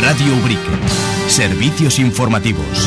Radio Ubrique. Servicios informativos.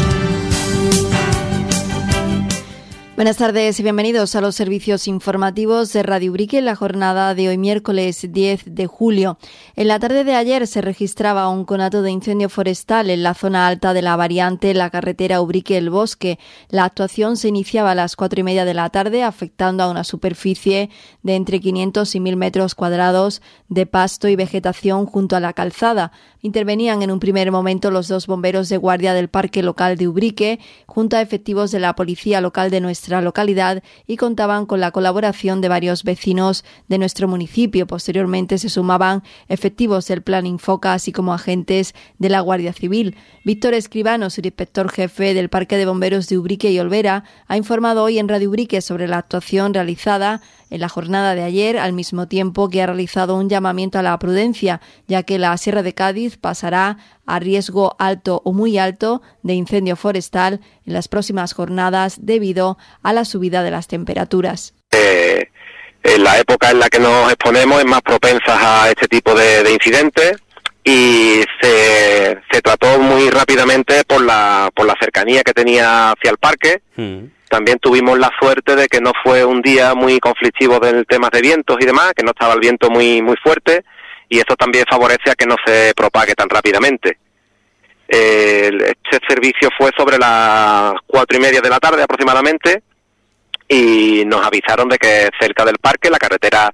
Buenas tardes y bienvenidos a los servicios informativos de Radio Ubrique en la jornada de hoy miércoles 10 de julio. En la tarde de ayer se registraba un conato de incendio forestal en la zona alta de la variante la carretera Ubrique-El Bosque. La actuación se iniciaba a las 4:30 de la tarde, afectando a una superficie de entre 500 y 1.000 metros cuadrados de pasto y vegetación junto a la calzada. Intervenían en un primer momento los 2 bomberos de guardia del Parque Local de Ubrique, junto a efectivos de la Policía Local de nuestra localidad, y contaban con la colaboración de varios vecinos de nuestro municipio. Posteriormente se sumaban efectivos del Plan Infoca, así como agentes de la Guardia Civil. Víctor Escribano, subinspector jefe del Parque de Bomberos de Ubrique y Olvera, ha informado hoy en Radio Ubrique sobre la actuación realizada en la jornada de ayer, al mismo tiempo que ha realizado un llamamiento a la prudencia, ya que la Sierra de Cádiz pasará a riesgo alto o muy alto de incendio forestal en las próximas jornadas debido a la subida de las temperaturas. En la época en la que nos exponemos es más propensa a este tipo de incidentes y se trató muy rápidamente por la cercanía que tenía hacia el parque. También tuvimos la suerte de que no fue un día muy conflictivo del tema de vientos y demás, que no estaba el viento muy fuerte, y eso también favorece a que no se propague tan rápidamente. Este servicio fue sobre las 4:30 de la tarde aproximadamente, y nos avisaron de que cerca del parque, la carretera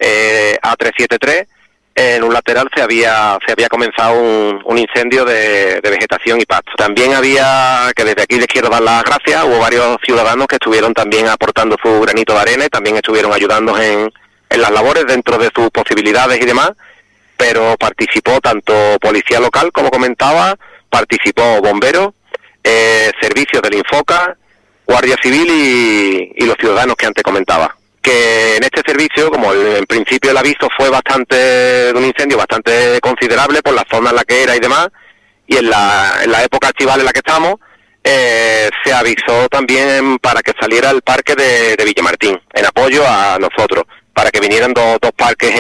A373, en un lateral se había comenzado un incendio de vegetación y pasto. También había, que desde aquí les quiero dar las gracias, hubo varios ciudadanos que estuvieron también aportando su granito de arena y también estuvieron ayudándonos en las labores dentro de sus posibilidades y demás, pero participó tanto policía local, como comentaba, participó bomberos, servicios del Infoca, Guardia Civil y los ciudadanos que antes comentaba. Que en este servicio, como en principio el aviso fue de un incendio bastante considerable por la zona en la que era y demás, y en la época estival en la que estamos, se avisó también para que saliera el parque de Villamartín, en apoyo a nosotros, para que vinieran dos parques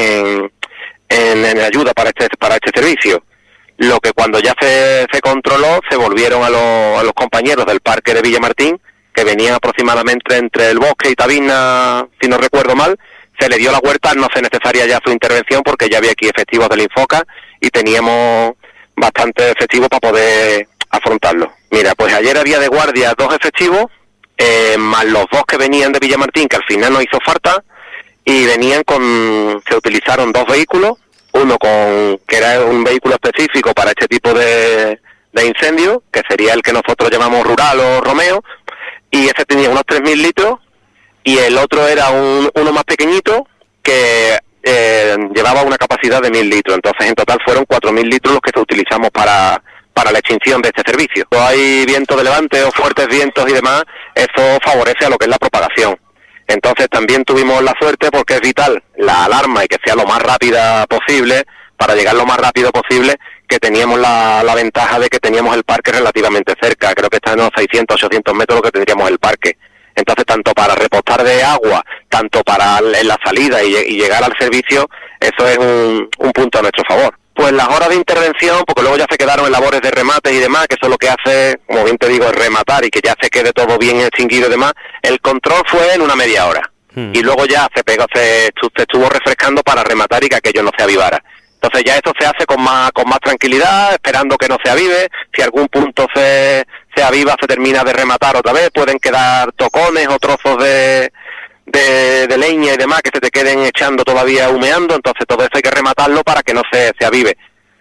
en ayuda para este servicio. Lo que cuando ya se controló, se volvieron a los compañeros del parque de Villamartín, que venían aproximadamente entre el Bosque y Tabina, si no recuerdo mal. Se le dio la vuelta, no fue necesaria ya su intervención porque ya había aquí efectivos del Infoca y teníamos bastante efectivos para poder afrontarlo. Mira, pues ayer había de guardia 2 efectivos, más los 2 que venían de Villamartín, que al final no hizo falta, y se utilizaron 2 vehículos, uno que era un vehículo específico para este tipo de incendio, que sería el que nosotros llamamos Rural o Romeo, y ese tenía unos 3.000 litros, y el otro era uno más pequeñito que llevaba una capacidad de 1.000 litros. Entonces en total fueron 4.000 litros los que utilizamos para la extinción de este servicio. Cuando hay viento de levante o fuertes vientos y demás, eso favorece a lo que es la propagación. Entonces también tuvimos la suerte, porque es vital la alarma y que sea lo más rápida posible, para llegar lo más rápido posible, que teníamos la ventaja de que teníamos el parque relativamente cerca. Creo que está en unos 600, 800 metros lo que tendríamos el parque. Entonces, tanto para repostar de agua, tanto para en la salida y llegar al servicio, eso es un punto a nuestro favor. Pues las horas de intervención, porque luego ya se quedaron en labores de remate y demás, que eso lo que hace, como bien te digo, es rematar y que ya se quede todo bien extinguido y demás. El control fue en una media hora. Y luego ya se estuvo refrescando para rematar y que aquello no se avivara. Entonces ya esto se hace con más tranquilidad, esperando que no se avive. Si algún punto se aviva, se termina de rematar otra vez. Pueden quedar tocones o trozos de leña y demás que se te queden echando todavía humeando. Entonces todo eso hay que rematarlo para que no se avive.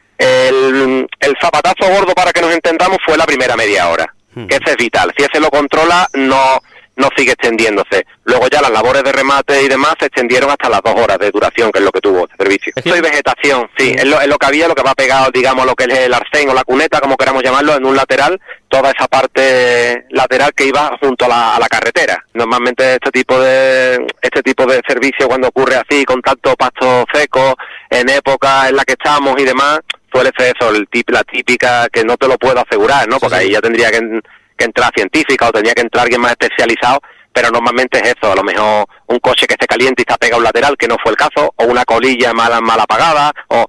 El zapatazo gordo, para que nos entendamos, fue la primera media hora, que ese es vital. Si ese lo controla, no sigue extendiéndose. Luego ya las labores de remate y demás se extendieron hasta las 2 horas de duración, que es lo que tuvo este servicio. Esto es vegetación, sí, es lo que había, lo que va pegado, digamos, lo que es el arcén o la cuneta, como queramos llamarlo, en un lateral, toda esa parte lateral que iba junto a la carretera. Normalmente este tipo de servicio, cuando ocurre así, con tanto pasto seco, en época en la que estamos y demás, suele ser eso, la típica, que no te lo puedo asegurar, ¿no? Porque ahí ya tendría que entrar científica o tenía que entrar alguien más especializado, pero normalmente es eso, a lo mejor un coche que esté caliente y está pegado a un lateral, que no fue el caso, o una colilla mal apagada,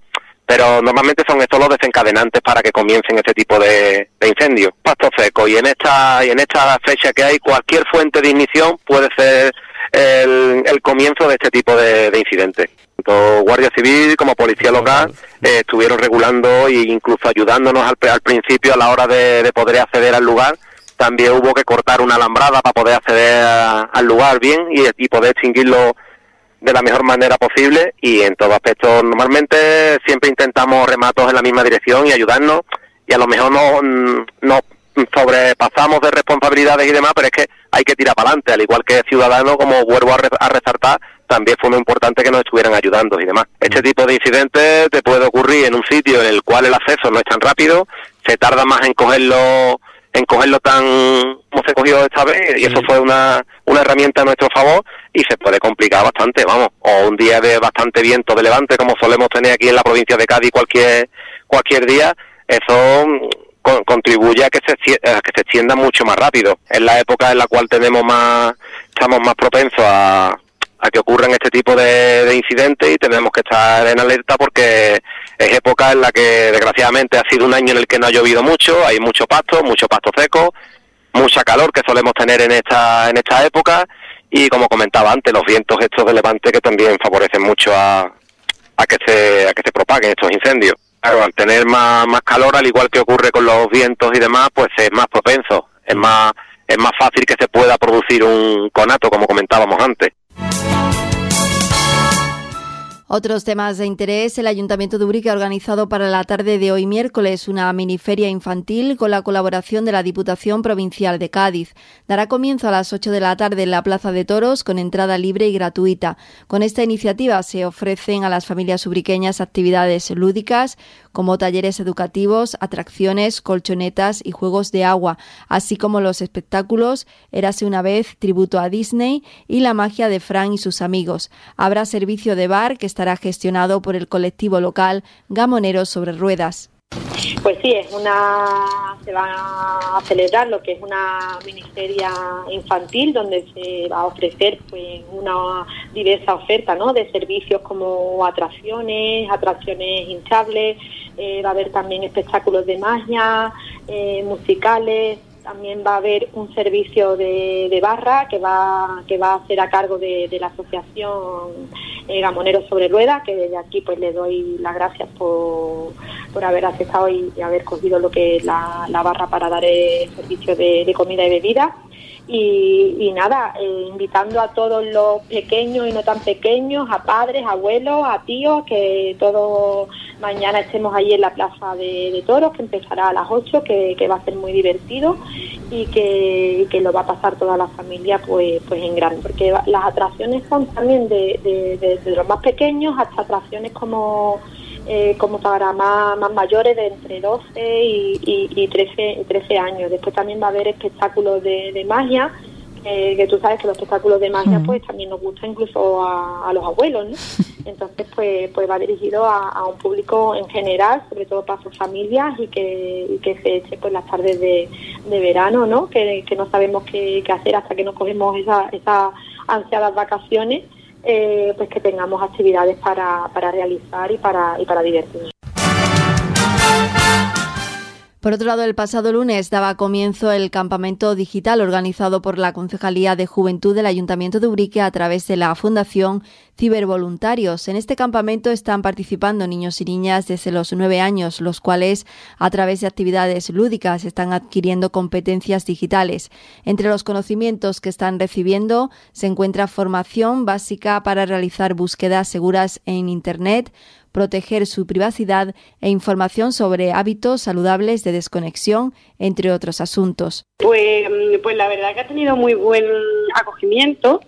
pero normalmente son estos los desencadenantes para que comiencen este tipo de incendios. Pasto seco, y en esta fecha que hay, cualquier fuente de ignición puede ser el comienzo de este tipo de incidentes. Tanto Guardia Civil como Policía Local estuvieron regulando e incluso ayudándonos al principio a la hora de poder acceder al lugar. También hubo que cortar una alambrada para poder acceder al lugar bien y poder extinguirlo de la mejor manera posible, y en todo aspecto normalmente siempre intentamos rematos en la misma dirección y ayudarnos, y a lo mejor no sobrepasamos de responsabilidades y demás, pero es que hay que tirar para adelante, al igual que ciudadanos, como vuelvo a resaltar, también fue muy importante que nos estuvieran ayudando y demás. Este tipo de incidentes te puede ocurrir en un sitio en el cual el acceso no es tan rápido, se tarda más en cogerlo tan como se cogió esta vez, y eso fue una herramienta a nuestro favor, y se puede complicar bastante, vamos, o un día de bastante viento de levante como solemos tener aquí en la provincia de Cádiz cualquier día, eso contribuye a que se extienda mucho más rápido. Es la época en la cual estamos más propensos a que ocurran este tipo de incidentes, y tenemos que estar en alerta porque es época en la que desgraciadamente ha sido un año en el que no ha llovido mucho, hay mucho pasto seco, mucha calor que solemos tener en esta época, y como comentaba antes, los vientos estos de levante que también favorecen mucho a que se propaguen estos incendios. Claro, al tener más calor, al igual que ocurre con los vientos y demás, pues es más propenso, es más fácil que se pueda producir un conato, como comentábamos antes. Otros temas de interés: el Ayuntamiento de Ubrique ha organizado para la tarde de hoy miércoles una miniferia infantil con la colaboración de la Diputación Provincial de Cádiz. Dará comienzo a las 8 de la tarde en la Plaza de Toros, con entrada libre y gratuita. Con esta iniciativa se ofrecen a las familias ubriqueñas actividades lúdicas como talleres educativos, atracciones, colchonetas y juegos de agua, así como los espectáculos Érase una vez, tributo a Disney, y La magia de Fran y sus amigos. Habrá servicio de bar que estará gestionado por el colectivo local Gamoneros sobre Ruedas. Pues sí, se va a celebrar lo que es una miniferia infantil, donde se va a ofrecer pues una diversa oferta, ¿no?, de servicios como atracciones hinchables, va a haber también espectáculos de magia, musicales. También va a haber un servicio de barra que va a ser a cargo de la asociación Gamoneros sobre Ruedas, que desde aquí pues le doy las gracias por haber aceptado y haber cogido lo que es la barra para dar el servicio de comida y bebida. Y nada, invitando a todos los pequeños y no tan pequeños, a padres, abuelos, a tíos, que todos mañana estemos allí en la Plaza de Toros, que empezará a las 8, que va a ser muy divertido, y que lo va a pasar toda la familia pues en grande, porque las atracciones son también de los más pequeños hasta atracciones como para más mayores, de entre 12 y 13 años. Después también va a haber espectáculos de magia, que tú sabes que los espectáculos de magia pues también nos gustan incluso a los abuelos, ¿no? Entonces pues va dirigido a un público en general, sobre todo para sus familias, y que se eche pues las tardes de verano, ¿no? Que no sabemos qué hacer hasta que nos cogemos esas ansiadas vacaciones. Pues que tengamos actividades para realizar y para divertirnos. Por otro lado, el pasado lunes daba comienzo el campamento digital organizado por la Concejalía de Juventud del Ayuntamiento de Ubrique a través de la Fundación Cibervoluntarios. En este campamento están participando niños y niñas desde los 9 años, los cuales, a través de actividades lúdicas, están adquiriendo competencias digitales. Entre los conocimientos que están recibiendo se encuentra formación básica para realizar búsquedas seguras en Internet, proteger su privacidad e información sobre hábitos saludables de desconexión, entre otros asuntos. Pues la verdad que ha tenido muy buen acogimiento.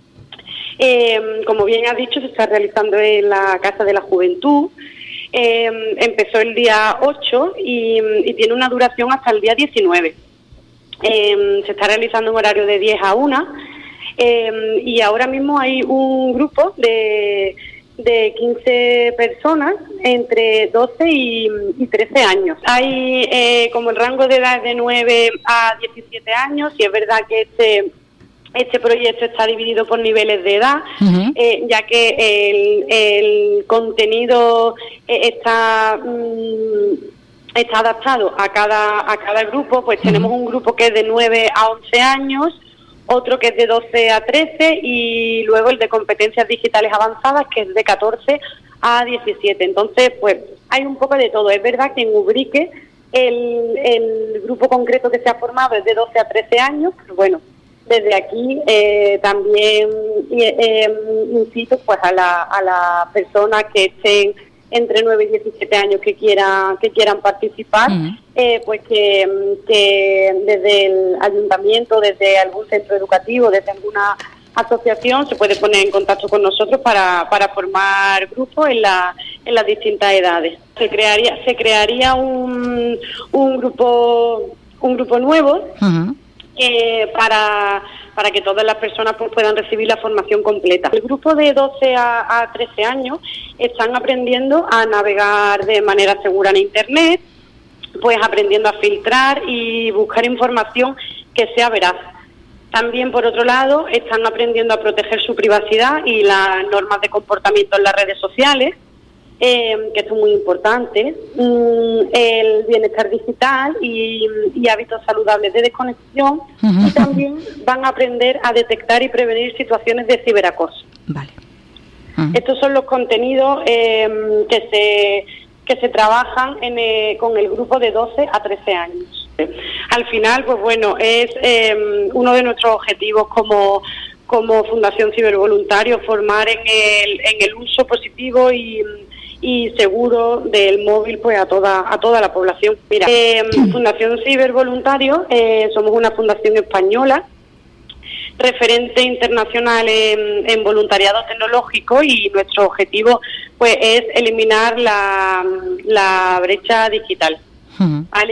Como bien has dicho, se está realizando en la Casa de la Juventud. Empezó el día 8 y tiene una duración hasta el día 19. Se está realizando en horario de 10 a 1 y ahora mismo hay un grupo de 15 personas entre 12 y 13 años. Hay como el rango de edad de 9 a 17 años, y es verdad que Este proyecto está dividido por niveles de edad, ya que el contenido está adaptado a cada grupo. Pues tenemos un grupo que es de 9 a 11 años, otro que es de 12 a 13 y luego el de competencias digitales avanzadas, que es de 14 a 17. Entonces, pues hay un poco de todo. Es verdad que en Ubrique el grupo concreto que se ha formado es de 12 a 13 años, pero bueno, desde aquí también incito pues a las personas que estén entre 9 y 17 años que quieran participar, pues que desde el ayuntamiento, desde algún centro educativo, desde alguna asociación se puede poner en contacto con nosotros para formar grupos en las distintas edades. Se crearía un grupo nuevo para que todas las personas pues puedan recibir la formación completa. El grupo de 12 a 13 años están aprendiendo a navegar de manera segura en Internet, pues aprendiendo a filtrar y buscar información que sea veraz. También, por otro lado, están aprendiendo a proteger su privacidad y las normas de comportamiento en las redes sociales, que esto es muy importante, el bienestar digital y hábitos saludables de desconexión, y también van a aprender a detectar y prevenir situaciones de ciberacoso. Vale. Estos son los contenidos que se trabajan con el grupo de 12 a 13 años. Al final, pues bueno, es uno de nuestros objetivos como Fundación Cibervoluntario, formar en el uso positivo y seguro del móvil pues a toda la población. Mira, Fundación Cibervoluntario somos una fundación española, referente internacional en voluntariado tecnológico, y nuestro objetivo pues es eliminar la brecha digital. ¿Vale?